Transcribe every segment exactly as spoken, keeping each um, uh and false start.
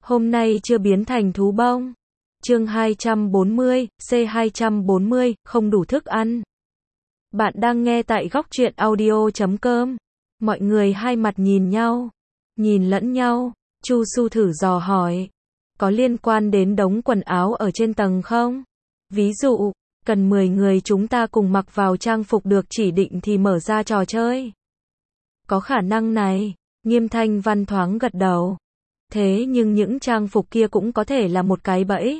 Hôm nay chưa biến thành thú bông. Chương hai trăm bốn mươi, C hai trăm bốn mươi, không đủ thức ăn. Bạn đang nghe tại góc truyện audio chấm com. Mọi người hai mặt nhìn nhau, nhìn lẫn nhau, Chu Su thử dò hỏi. Có liên quan đến đống quần áo ở trên tầng không? Ví dụ, cần mười người chúng ta cùng mặc vào trang phục được chỉ định thì mở ra trò chơi. Có khả năng này, Nghiêm Thanh Văn thoáng gật đầu. Thế nhưng những trang phục kia cũng có thể là một cái bẫy.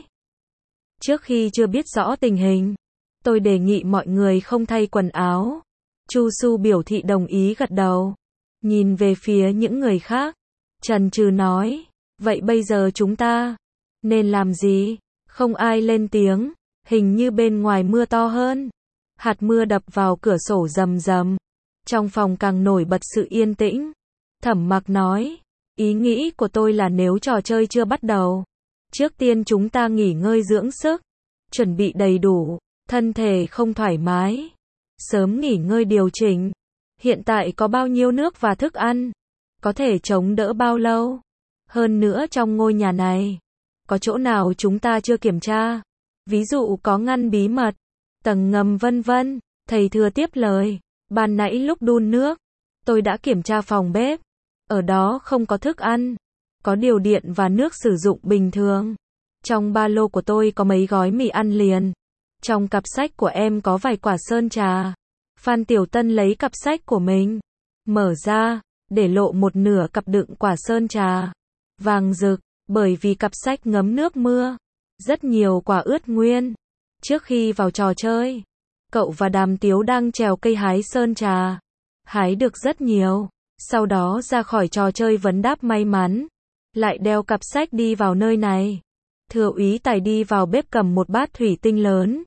Trước khi chưa biết rõ tình hình, tôi đề nghị mọi người không thay quần áo. Chu Su biểu thị đồng ý gật đầu. Nhìn về phía những người khác, chần chừ nói, vậy bây giờ chúng ta nên làm gì? Không ai lên tiếng, hình như bên ngoài mưa to hơn. Hạt mưa đập vào cửa sổ rầm rầm. Trong phòng càng nổi bật sự yên tĩnh. Thẩm Mặc nói, ý nghĩ của tôi là nếu trò chơi chưa bắt đầu, trước tiên chúng ta nghỉ ngơi dưỡng sức, chuẩn bị đầy đủ, thân thể không thoải mái, sớm nghỉ ngơi điều chỉnh. Hiện tại có bao nhiêu nước và thức ăn? Có thể chống đỡ bao lâu? Hơn nữa trong ngôi nhà này, có chỗ nào chúng ta chưa kiểm tra? Ví dụ có ngăn bí mật, tầng ngầm vân vân. Thầy Thừa tiếp lời, ban nãy lúc đun nước, tôi đã kiểm tra phòng bếp. Ở đó không có thức ăn, có điều điện và nước sử dụng bình thường. Trong ba lô của tôi có mấy gói mì ăn liền. Trong cặp sách của em có vài quả sơn trà. Phan Tiểu Tân lấy cặp sách của mình, mở ra, để lộ một nửa cặp đựng quả sơn trà vàng rực, bởi vì cặp sách ngấm nước mưa, rất nhiều quả ướt nguyên. Trước khi vào trò chơi, cậu và Đàm Tiếu đang trèo cây hái sơn trà, hái được rất nhiều. Sau đó ra khỏi trò chơi vấn đáp may mắn, lại đeo cặp sách đi vào nơi này. Thừa úy Tài đi vào bếp cầm một bát thủy tinh lớn,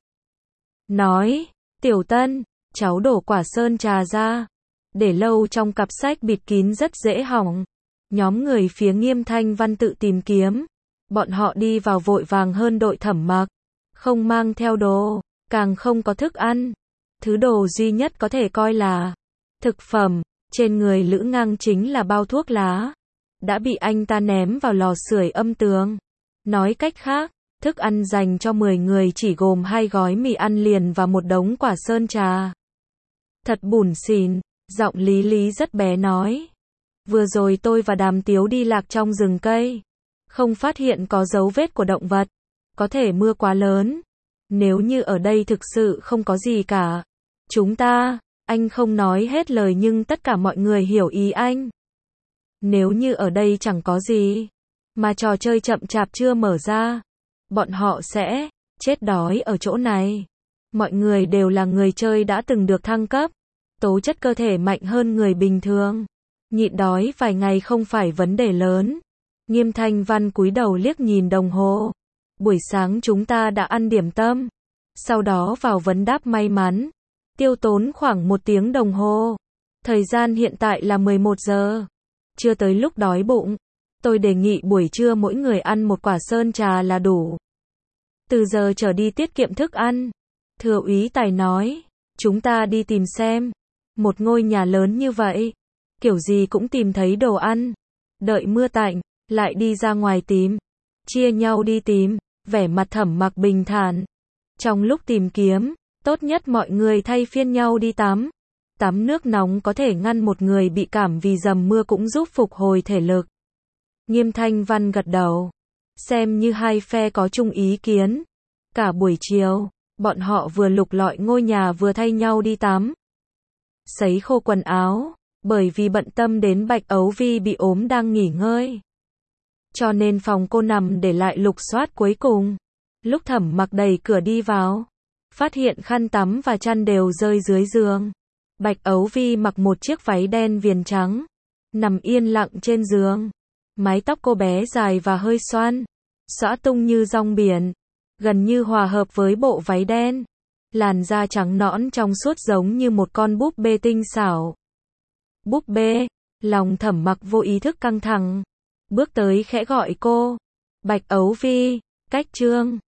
nói, Tiểu Tân, cháu đổ quả sơn trà ra, để lâu trong cặp sách bịt kín rất dễ hỏng. Nhóm người phía Nghiêm Thanh Văn tự tìm kiếm, bọn họ đi vào vội vàng hơn đội Thẩm Mặc, không mang theo đồ, càng không có thức ăn. Thứ đồ duy nhất có thể coi là thực phẩm trên người Lữ Ngang chính là bao thuốc lá, đã bị anh ta ném vào lò sưởi âm tường. Nói cách khác, thức ăn dành cho mười người chỉ gồm hai gói mì ăn liền và một đống quả sơn trà. Thật bủn xỉn, giọng Lý Lý rất bé nói. Vừa rồi tôi và Đàm Tiếu đi lạc trong rừng cây, không phát hiện có dấu vết của động vật. Có thể mưa quá lớn. Nếu như ở đây thực sự không có gì cả, chúng ta... Anh không nói hết lời nhưng tất cả mọi người hiểu ý anh. Nếu như ở đây chẳng có gì, mà trò chơi chậm chạp chưa mở ra, bọn họ sẽ chết đói ở chỗ này. Mọi người đều là người chơi đã từng được thăng cấp, tố chất cơ thể mạnh hơn người bình thường. Nhịn đói vài ngày không phải vấn đề lớn. Nghiêm Thanh Văn cúi đầu liếc nhìn đồng hồ. Buổi sáng chúng ta đã ăn điểm tâm, sau đó vào vấn đáp may mắn. Tiêu tốn khoảng một tiếng đồng hồ. Thời gian hiện tại là mười một giờ. Chưa tới lúc đói bụng. Tôi đề nghị buổi trưa mỗi người ăn một quả sơn trà là đủ. Từ giờ trở đi tiết kiệm thức ăn. Thừa úy Tài nói, chúng ta đi tìm xem. Một ngôi nhà lớn như vậy, kiểu gì cũng tìm thấy đồ ăn. Đợi mưa tạnh, lại đi ra ngoài tìm. Chia nhau đi tìm, vẻ mặt Thẩm Mặc bình thản. Trong lúc tìm kiếm, tốt nhất mọi người thay phiên nhau đi tắm. Tắm nước nóng có thể ngăn một người bị cảm vì dầm mưa cũng giúp phục hồi thể lực. Nghiêm Thanh Văn gật đầu. Xem như hai phe có chung ý kiến. Cả buổi chiều, bọn họ vừa lục lọi ngôi nhà vừa thay nhau đi tắm. Sấy khô quần áo, bởi vì bận tâm đến Bạch Ấu Vi bị ốm đang nghỉ ngơi. Cho nên phòng cô nằm để lại lục soát cuối cùng. Lúc Thẩm Mặc đẩy cửa đi vào, phát hiện khăn tắm và chăn đều rơi dưới giường. Bạch Ấu Vi mặc một chiếc váy đen viền trắng, nằm yên lặng trên giường. Mái tóc cô bé dài và hơi xoăn, xõa tung như rong biển, gần như hòa hợp với bộ váy đen. Làn da trắng nõn trong suốt giống như một con búp bê tinh xảo. Búp bê, lòng Thẩm Mặc vô ý thức căng thẳng, bước tới khẽ gọi cô. Bạch Ấu Vi, cách Trương.